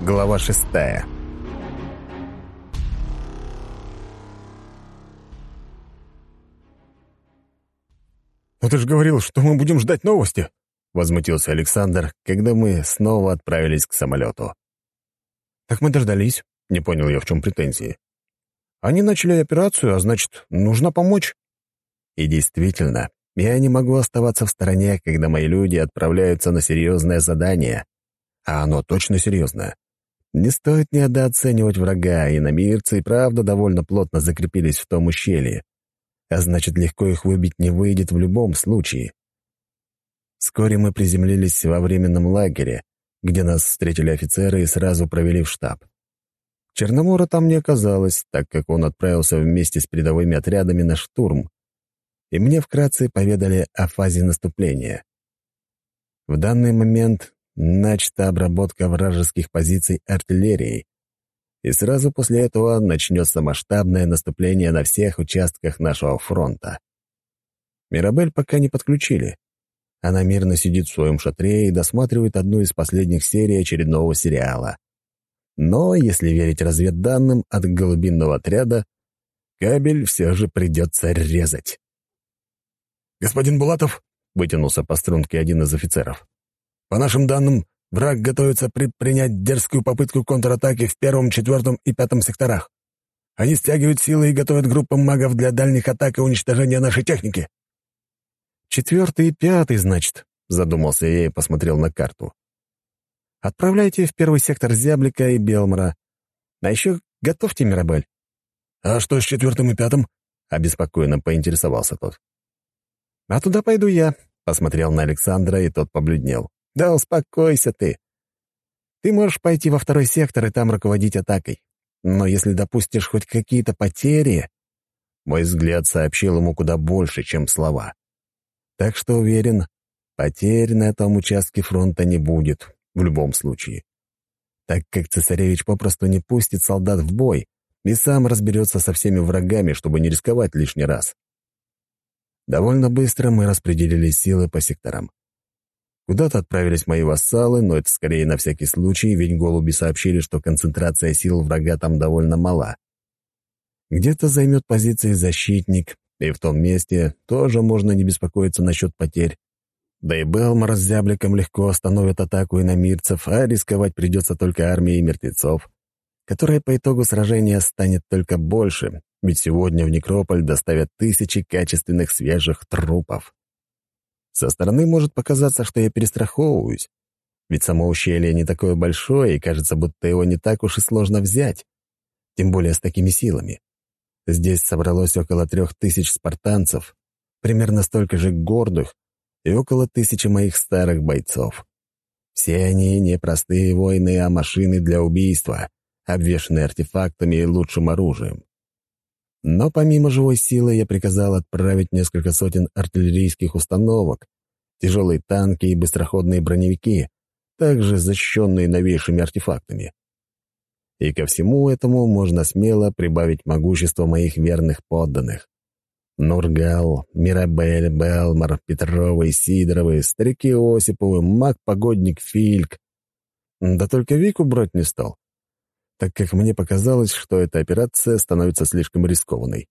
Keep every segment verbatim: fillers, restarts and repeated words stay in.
Глава шестая. «Но ты же говорил, что мы будем ждать новости!» — возмутился Александр, когда мы снова отправились к самолету. «Так мы дождались», — не понял я, в чем претензии. «Они начали операцию, а значит, нужно помочь». И действительно, я не могу оставаться в стороне, когда мои люди отправляются на серьезное задание. А оно точно серьезное. Не стоит недооценивать врага, и иномирцы и правда довольно плотно закрепились в том ущелье. А значит, легко их выбить не выйдет в любом случае. Вскоре мы приземлились во временном лагере, где нас встретили офицеры и сразу провели в штаб. Черномора там не оказалось, так как он отправился вместе с передовыми отрядами на штурм, и мне вкратце поведали о фазе наступления. В данный момент начата обработка вражеских позиций артиллерией, и сразу после этого начнется масштабное наступление на всех участках нашего фронта. Мирабель пока не подключили. Она мирно сидит в своем шатре и досматривает одну из последних серий очередного сериала. Но, если верить разведданным от голубинного отряда, кабель все же придется резать. «Господин Булатов», — вытянулся по струнке один из офицеров, «по нашим данным, враг готовится предпринять дерзкую попытку контратаки в первом, четвертом и пятом секторах. Они стягивают силы и готовят группы магов для дальних атак и уничтожения нашей техники». «Четвертый и пятый, значит», — задумался я и посмотрел на карту. «Отправляйте в первый сектор Зяблика и Белмара. А еще готовьте Мирабель». «А что с четвертым и пятым?» — обеспокоенно поинтересовался тот. «А туда пойду я», — посмотрел на Александра, и тот побледнел. «Да успокойся ты. Ты можешь пойти во второй сектор и там руководить атакой. Но если допустишь хоть какие-то потери...» Мой взгляд сообщил ему куда больше, чем слова. Так что уверен, потерь на этом участке фронта не будет, в любом случае. Так как цесаревич попросту не пустит солдат в бой и сам разберется со всеми врагами, чтобы не рисковать лишний раз. Довольно быстро мы распределили силы по секторам. Куда-то отправились мои вассалы, но это скорее на всякий случай, ведь голуби сообщили, что концентрация сил врага там довольно мала. Где-то займет позиции защитник, и в том месте тоже можно не беспокоиться насчет потерь. Да и Белмар с Зябликом легко остановят атаку иномирцев, а рисковать придется только армией мертвецов, которая по итогу сражения станет только больше, ведь сегодня в Некрополь доставят тысячи качественных свежих трупов. Со стороны может показаться, что я перестраховываюсь, ведь само ущелье не такое большое, и кажется, будто его не так уж и сложно взять, тем более с такими силами. Здесь собралось около трех тысяч спартанцев, примерно столько же гордых и около тысячи моих старых бойцов. Все они не простые воины, а машины для убийства, обвешанные артефактами и лучшим оружием. Но помимо живой силы я приказал отправить несколько сотен артиллерийских установок, тяжелые танки и быстроходные броневики, также защищенные новейшими артефактами. И ко всему этому можно смело прибавить могущество моих верных подданных. Нургал, Мирабель, Белмар, Петровы, Сидоровы, старики Осиповы, маг-погодник Фильк. Да только Вику брать не стал, так как мне показалось, что эта операция становится слишком рискованной.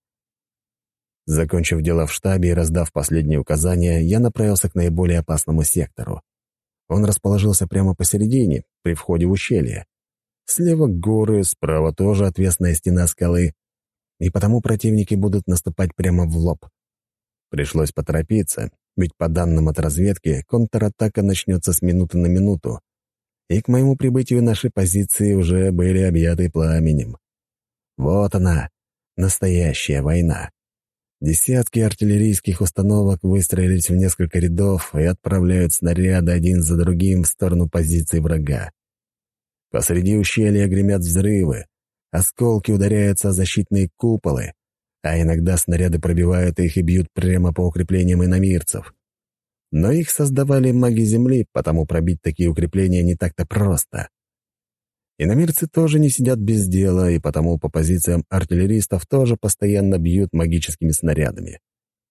Закончив дела в штабе и раздав последние указания, я направился к наиболее опасному сектору. Он расположился прямо посередине, при входе в ущелье. Слева горы, справа тоже отвесная стена скалы, и потому противники будут наступать прямо в лоб. Пришлось поторопиться, ведь по данным от разведки, контратака начнется с минуты на минуту, и к моему прибытию наши позиции уже были объяты пламенем. Вот она, настоящая война. Десятки артиллерийских установок выстроились в несколько рядов и отправляют снаряды один за другим в сторону позиций врага. Посреди ущелья гремят взрывы, осколки ударяются о защитные куполы, а иногда снаряды пробивают их и бьют прямо по укреплениям иномирцев. Но их создавали маги Земли, потому пробить такие укрепления не так-то просто. Иномирцы тоже не сидят без дела, и потому по позициям артиллеристов тоже постоянно бьют магическими снарядами.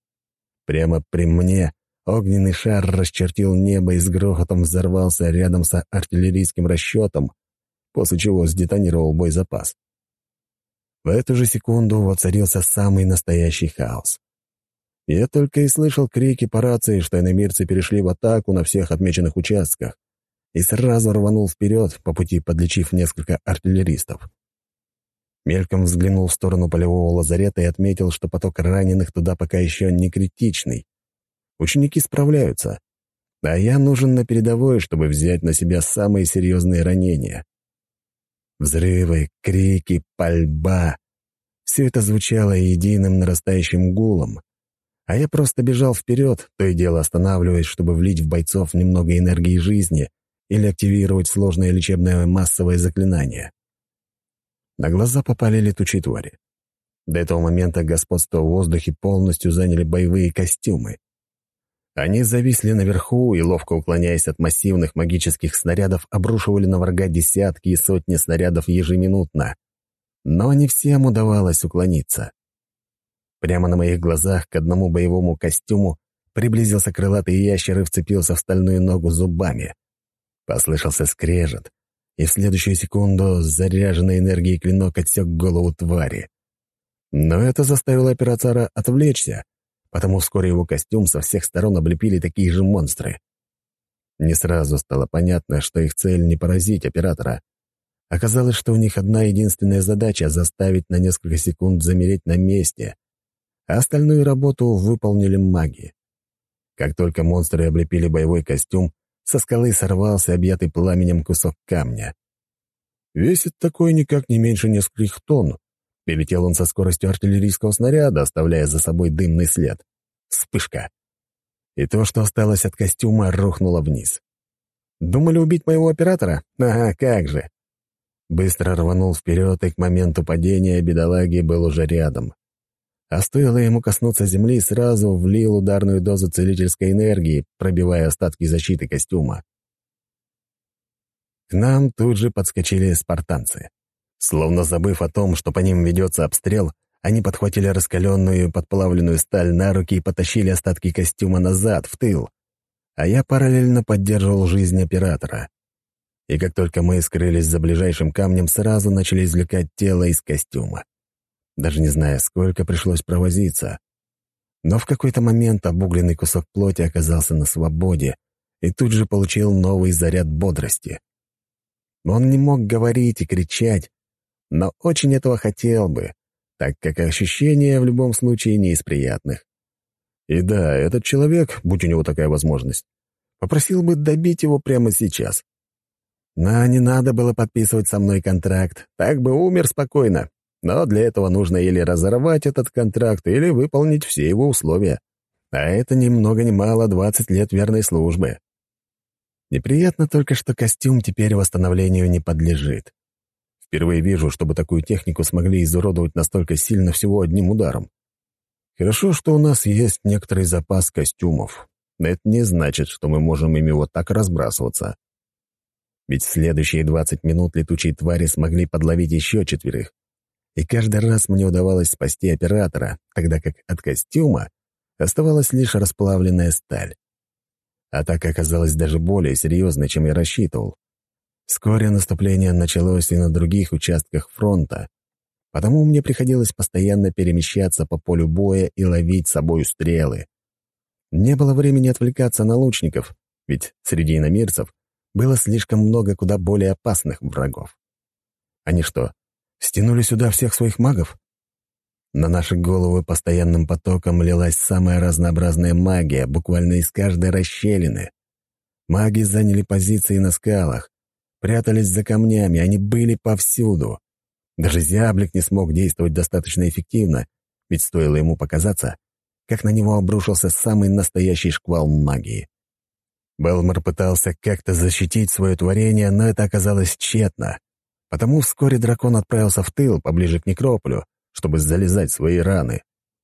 Прямо при мне огненный шар расчертил небо и с грохотом взорвался рядом с артиллерийским расчетом, после чего сдетонировал боезапас. В эту же секунду воцарился самый настоящий хаос. Я только и слышал крики по рации, что иномирцы перешли в атаку на всех отмеченных участках, и сразу рванул вперед, по пути подлечив несколько артиллеристов. Мельком взглянул в сторону полевого лазарета и отметил, что поток раненых туда пока еще не критичный. Ученики справляются, а я нужен на передовой, чтобы взять на себя самые серьезные ранения. Взрывы, крики, пальба — все это звучало единым нарастающим гулом, а я просто бежал вперед, то и дело останавливаясь, чтобы влить в бойцов немного энергии жизни или активировать сложное лечебное массовое заклинание. На глаза попали летучие твари. До этого момента господство в воздухе полностью заняли боевые костюмы. Они зависли наверху и, ловко уклоняясь от массивных магических снарядов, обрушивали на врага десятки и сотни снарядов ежеминутно. Но не всем удавалось уклониться. Прямо на моих глазах к одному боевому костюму приблизился крылатый ящер и вцепился в стальную ногу зубами. Послышался скрежет, и в следующую секунду заряженный энергией клинок отсек голову твари. Но это заставило оператора отвлечься, потому вскоре его костюм со всех сторон облепили такие же монстры. Не сразу стало понятно, что их цель не поразить оператора. Оказалось, что у них одна единственная задача — заставить на несколько секунд замереть на месте, а остальную работу выполнили маги. Как только монстры облепили боевой костюм, со скалы сорвался объятый пламенем кусок камня. Весит такой никак не меньше нескольких тонн. Перелетел он со скоростью артиллерийского снаряда, оставляя за собой дымный след. Вспышка. И то, что осталось от костюма, рухнуло вниз. Думали убить моего оператора? Ага, как же. Быстро рванул вперед, и к моменту падения бедолаги был уже рядом. А стоило ему коснуться земли, сразу влил ударную дозу целительской энергии, пробивая остатки защиты костюма. К нам тут же подскочили спартанцы. Словно забыв о том, что по ним ведется обстрел, они подхватили раскаленную подплавленную сталь на руки и потащили остатки костюма назад, в тыл. А я параллельно поддерживал жизнь оператора. И как только мы скрылись за ближайшим камнем, сразу начали извлекать тело из костюма. Даже не зная, сколько пришлось провозиться. Но в какой-то момент обугленный кусок плоти оказался на свободе и тут же получил новый заряд бодрости. Он не мог говорить и кричать, но очень этого хотел бы, так как ощущения в любом случае не из приятных. И да, этот человек, будь у него такая возможность, попросил бы добить его прямо сейчас. Но не надо было подписывать со мной контракт, так бы умер спокойно. Но для этого нужно или разорвать этот контракт, или выполнить все его условия. А это ни много ни мало двадцать лет верной службы. Неприятно только, что костюм теперь восстановлению не подлежит. Впервые вижу, чтобы такую технику смогли изуродовать настолько сильно всего одним ударом. Хорошо, что у нас есть некоторый запас костюмов. Но это не значит, что мы можем ими вот так разбрасываться. Ведь в следующие двадцать минут летучие твари смогли подловить еще четверых. И каждый раз мне удавалось спасти оператора, тогда как от костюма оставалась лишь расплавленная сталь. Атака оказалась даже более серьезной, чем я рассчитывал. Вскоре наступление началось и на других участках фронта, потому мне приходилось постоянно перемещаться по полю боя и ловить с собой стрелы. Не было времени отвлекаться на лучников, ведь среди иномирцев было слишком много куда более опасных врагов. Они что, стянули сюда всех своих магов? На наши головы постоянным потоком лилась самая разнообразная магия, буквально из каждой расщелины. Маги заняли позиции на скалах, прятались за камнями, они были повсюду. Даже зяблик не смог действовать достаточно эффективно, ведь стоило ему показаться, как на него обрушился самый настоящий шквал магии. Белмор пытался как-то защитить свое творение, но это оказалось тщетно. Потому вскоре дракон отправился в тыл, поближе к некрополю, чтобы залезать в свои раны.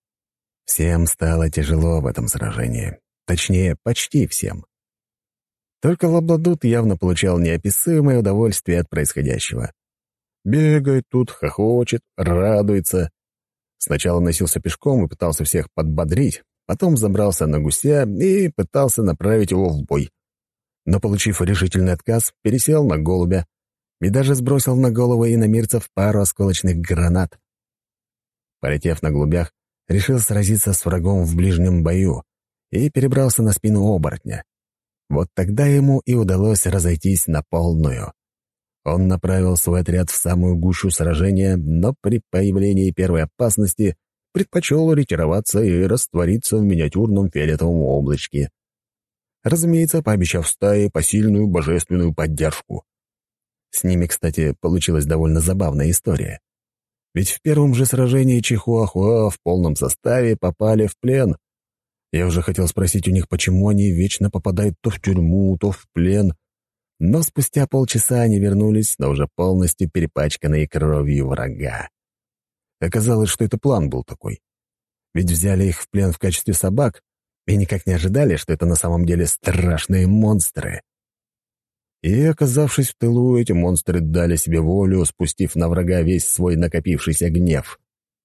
Всем стало тяжело в этом сражении. Точнее, почти всем. Только Лабладут явно получал неописуемое удовольствие от происходящего. Бегает тут, хохочет, радуется. Сначала носился пешком и пытался всех подбодрить, потом забрался на гуся и пытался направить его в бой. Но, получив решительный отказ, пересел на голубя и даже сбросил на голову иномирцев пару осколочных гранат. Полетев на голубях, решил сразиться с врагом в ближнем бою и перебрался на спину оборотня. Вот тогда ему и удалось разойтись на полную. Он направил свой отряд в самую гущу сражения, но при появлении первой опасности предпочел ретироваться и раствориться в миниатюрном фиолетовом облачке. Разумеется, пообещав стае посильную божественную поддержку. С ними, кстати, получилась довольно забавная история. Ведь в первом же сражении Чихуахуа в полном составе попали в плен. Я уже хотел спросить у них, почему они вечно попадают то в тюрьму, то в плен. Но спустя полчаса они вернулись, но уже полностью перепачканные кровью врага. Оказалось, что это план был такой. Ведь взяли их в плен в качестве собак и никак не ожидали, что это на самом деле страшные монстры. И, оказавшись в тылу, эти монстры дали себе волю, спустив на врага весь свой накопившийся гнев.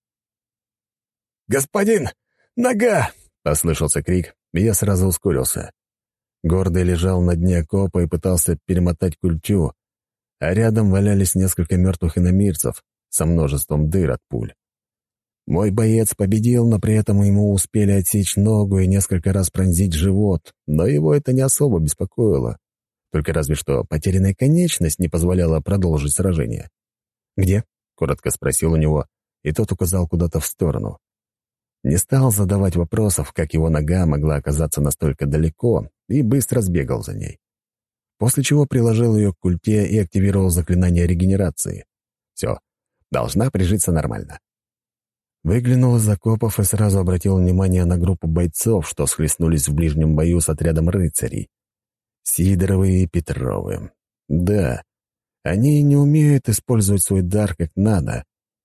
«Господин! Нога!» — послышался крик, и я сразу ускорился. Гордый лежал на дне окопа и пытался перемотать культю, а рядом валялись несколько мертвых иномирцев со множеством дыр от пуль. Мой боец победил, но при этом ему успели отсечь ногу и несколько раз пронзить живот, но его это не особо беспокоило. Только разве что потерянная конечность не позволяла продолжить сражение. «Где?» — коротко спросил у него, и тот указал куда-то в сторону. Не стал задавать вопросов, как его нога могла оказаться настолько далеко, и быстро сбегал за ней. После чего приложил ее к культе и активировал заклинание регенерации. Все, должна прижиться нормально. Выглянул из окопов и сразу обратил внимание на группу бойцов, что схлестнулись в ближнем бою с отрядом рыцарей. Сидоровы и Петровы. Да, они не умеют использовать свой дар как надо.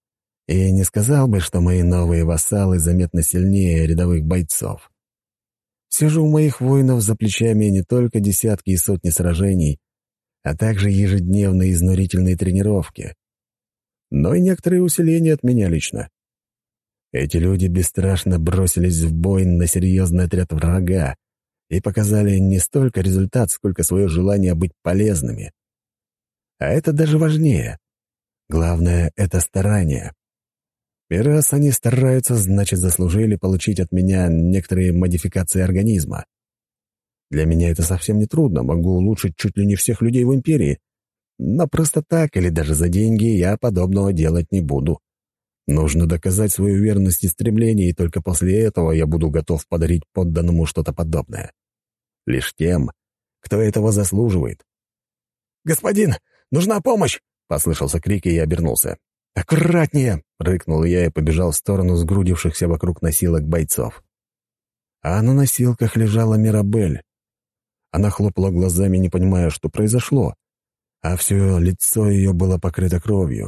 И не сказал бы, что мои новые вассалы заметно сильнее рядовых бойцов. Все же у моих воинов за плечами не только десятки и сотни сражений, а также ежедневные изнурительные тренировки. Но и некоторые усиления от меня лично. Эти люди бесстрашно бросились в бой на серьезный отряд врага и показали не столько результат, сколько свое желание быть полезными. А это даже важнее. Главное — это старание. И раз они стараются, значит, заслужили получить от меня некоторые модификации организма. Для меня это совсем не трудно, могу улучшить чуть ли не всех людей в империи. Но просто так или даже за деньги я подобного делать не буду. Нужно доказать свою верность и стремление, и только после этого я буду готов подарить подданному что-то подобное. Лишь тем, кто этого заслуживает. «Господин, нужна помощь!» — послышался крик, и я обернулся. «Аккуратнее!» — рыкнул я и побежал в сторону сгрудившихся вокруг носилок бойцов. А на носилках лежала Мирабель. Она хлопала глазами, не понимая, что произошло, а все лицо ее было покрыто кровью.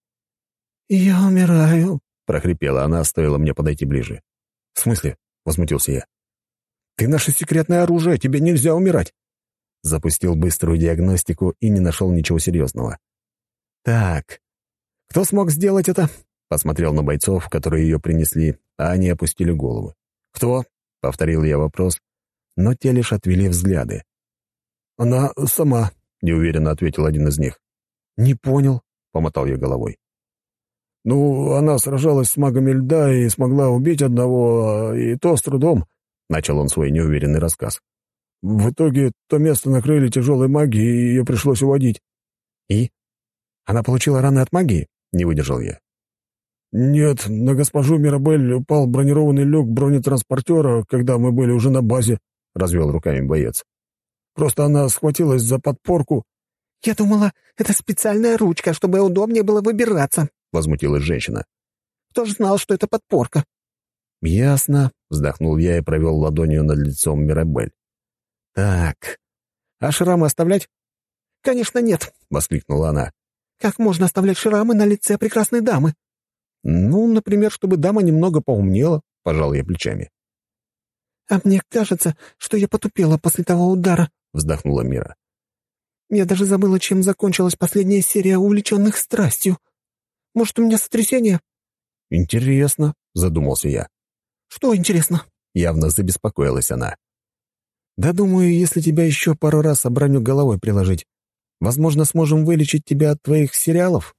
«Я умираю», — прохрипела она, стоило мне подойти ближе. «В смысле?» — возмутился я. «Ты наше секретное оружие, тебе нельзя умирать!» Запустил быструю диагностику и не нашел ничего серьезного. «Так, кто смог сделать это?» Посмотрел на бойцов, которые ее принесли, а они опустили головы. «Кто?» — повторил я вопрос, но те лишь отвели взгляды. «Она сама», — неуверенно ответил один из них. «Не понял», — помотал я головой. «Ну, она сражалась с магами льда и смогла убить одного, и то с трудом», — начал он свой неуверенный рассказ. «В итоге то место накрыли тяжелой магией, и ее пришлось уводить». «И? Она получила раны от магии?» — не выдержал я. «Нет, на госпожу Мирабель упал бронированный люк бронетранспортера, когда мы были уже на базе», — развел руками боец. «Просто она схватилась за подпорку». «Я думала, это специальная ручка, чтобы удобнее было выбираться», — возмутилась женщина. «Кто ж знал, что это подпорка?» «Ясно», — вздохнул я и провел ладонью над лицом Мирабель. «Так, а шрамы оставлять?» «Конечно нет», — воскликнула она. «Как можно оставлять шрамы на лице прекрасной дамы?» «Ну, например, чтобы дама немного поумнела», — пожал я плечами. «А мне кажется, что я потупела после того удара», — вздохнула Мира. «Я даже забыла, чем закончилась последняя серия увлеченных страстью. Может, у меня сотрясение?» «Интересно», — задумался я. «Что интересно?» — явно забеспокоилась она. «Да думаю, если тебя еще пару раз об броню головой приложить, Возможно, сможем вылечить тебя от твоих сериалов?»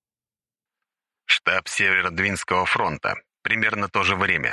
Штаб Северодвинского фронта. Примерно то же время.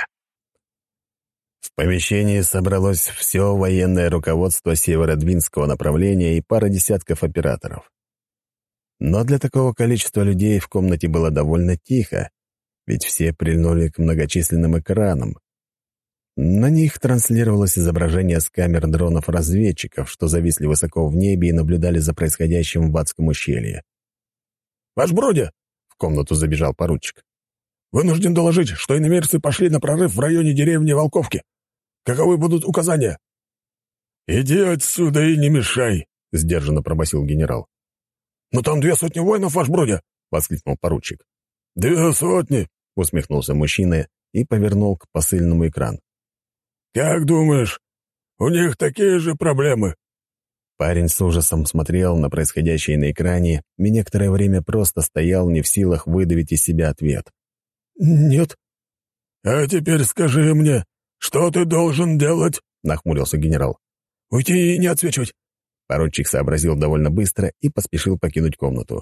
В помещении собралось все военное руководство Северодвинского направления и пара десятков операторов. Но для такого количества людей в комнате было довольно тихо, ведь все прильнули к многочисленным экранам. На них транслировалось изображение с камер дронов-разведчиков, что зависли высоко в небе и наблюдали за происходящим в Адском ущелье. «Ваш бродя!» — в комнату забежал поручик. «Вынужден доложить, что иномерцы пошли на прорыв в районе деревни Волковки. Каковы будут указания?» «Иди отсюда и не мешай», — сдержанно пробасил генерал. «Но там две сотни воинов, ваш бродя!» — воскликнул поручик. «Две сотни!» — усмехнулся мужчина и повернул к посыльному экран. «Как думаешь, у них такие же проблемы?» Парень с ужасом смотрел на происходящее на экране и некоторое время просто стоял не в силах выдавить из себя ответ. «Нет». «А теперь скажи мне, что ты должен делать?» — нахмурился генерал. «Уйти и не отсвечивать». Поручик сообразил довольно быстро и поспешил покинуть комнату.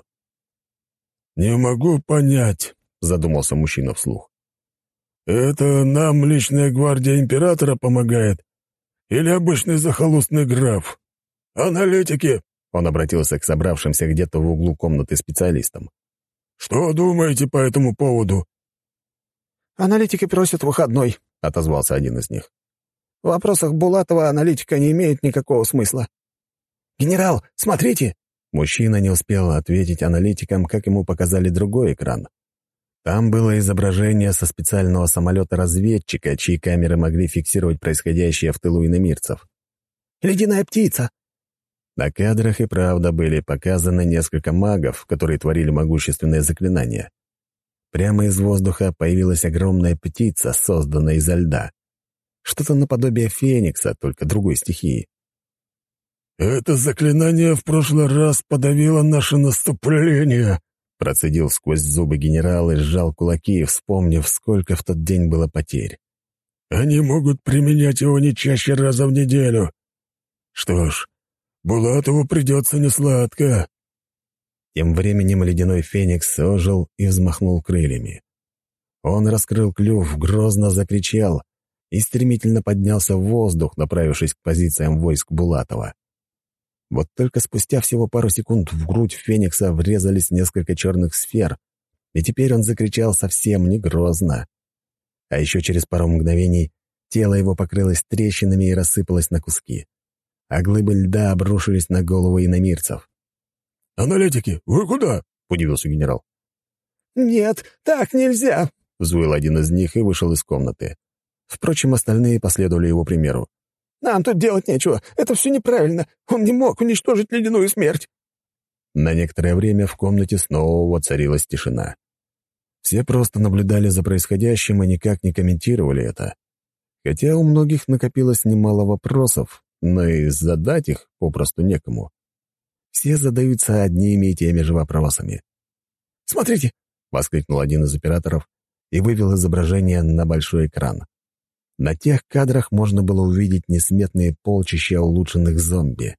«Не могу понять», — задумался мужчина вслух. «Это нам личная гвардия императора помогает? Или обычный захолустный граф? Аналитики!» — он обратился к собравшимся где-то в углу комнаты специалистам. «Что думаете по этому поводу?» «Аналитики просят выходной», — отозвался один из них. «В вопросах Булатова аналитика не имеет никакого смысла». «Генерал, смотрите!» Мужчина не успел ответить аналитикам, как ему показали другой экран. Там было изображение со специального самолета-разведчика, чьи камеры могли фиксировать происходящее в тылу иномирцев. «Ледяная птица!» На кадрах и правда были показаны несколько магов, которые творили могущественные заклинания. Прямо из воздуха появилась огромная птица, созданная изо льда. Что-то наподобие феникса, только другой стихии. «Это заклинание в прошлый раз подавило наше наступление», — процедил сквозь зубы генерал и сжал кулаки, вспомнив, сколько в тот день было потерь. «Они могут применять его не чаще раза в неделю. Что ж, Булатову придется несладко». Тем временем ледяной феникс ожил и взмахнул крыльями. Он раскрыл клюв, грозно закричал и стремительно поднялся в воздух, направившись к позициям войск Булатова. Вот только спустя всего пару секунд в грудь феникса врезались несколько черных сфер, и теперь он закричал совсем не грозно. А еще через пару мгновений тело его покрылось трещинами и рассыпалось на куски, а глыбы льда обрушились на голову иномирцев. «Аналитики, вы куда?» — удивился генерал. «Нет, так нельзя!» — взвыл один из них и вышел из комнаты. Впрочем, остальные последовали его примеру. «Нам тут делать нечего. Это все неправильно. Он не мог уничтожить ледяную смерть». На некоторое время в комнате снова воцарилась тишина. Все просто наблюдали за происходящим и никак не комментировали это. Хотя у многих накопилось немало вопросов, но и задать их попросту некому. Все задаются одними и теми же вопросами. «Смотрите!» — воскликнул один из операторов и вывел изображение на большой экран. На тех кадрах можно было увидеть несметные полчища улучшенных зомби.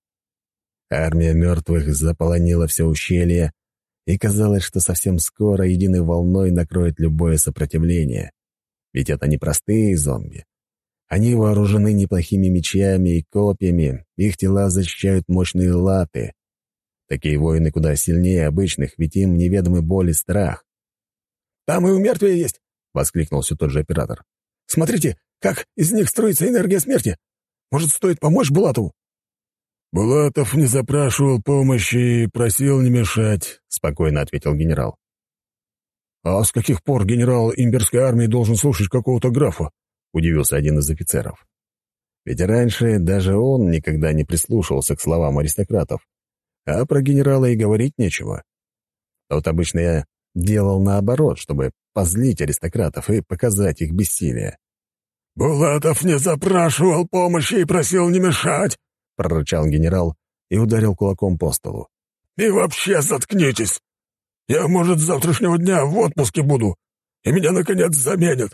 Армия мертвых заполонила все ущелье, и казалось, что совсем скоро единой волной накроет любое сопротивление. Ведь это не простые зомби. Они вооружены неплохими мечами и копьями, их тела защищают мощные латы. Такие воины куда сильнее обычных, ведь им неведомы боль и страх. «Там и у мертвия есть!» — воскликнул все тот же оператор. «Смотрите, как из них строится энергия смерти! Может, стоит помочь Булатову?» «Булатов не запрашивал помощи и просил не мешать», — спокойно ответил генерал. «А с каких пор генерал имперской армии должен слушать какого-то графа?» — удивился один из офицеров. Ведь раньше даже он никогда не прислушивался к словам аристократов, а про генерала и говорить нечего. Тот обычно я делал наоборот, чтобы позлить аристократов и показать их бессилие. «Булатов не запрашивал помощи и просил не мешать», — прорычал генерал и ударил кулаком по столу. «И вообще заткнитесь! Я, может, с завтрашнего дня в отпуске буду, и меня, наконец, заменят!»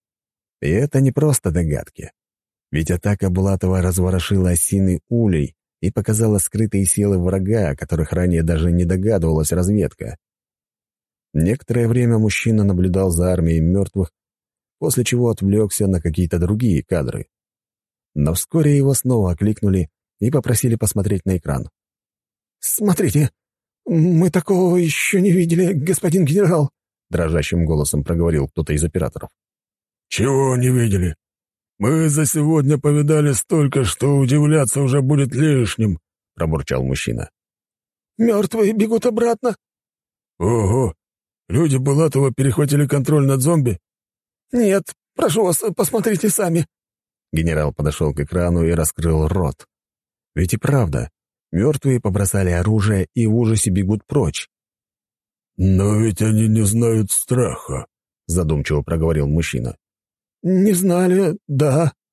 И это не просто догадки. Ведь атака Булатова разворошила осиный улей, и показала скрытые силы врага, о которых ранее даже не догадывалась разведка. Некоторое время мужчина наблюдал за армией мертвых, после чего отвлекся на какие-то другие кадры. Но вскоре его снова окликнули и попросили посмотреть на экран. «Смотрите, мы такого еще не видели, господин генерал», — дрожащим голосом проговорил кто-то из операторов. «Чего не видели? Мы за сегодня повидали столько, что удивляться уже будет лишним», — пробурчал мужчина. «Мертвые бегут обратно». «Ого! Люди Булатова перехватили контроль над зомби?» «Нет, прошу вас, посмотрите сами». Генерал подошел к экрану и раскрыл рот. Ведь и правда, мертвые побросали оружие и в ужасе бегут прочь. «Но ведь они не знают страха», — задумчиво проговорил мужчина. «Не знали, да»,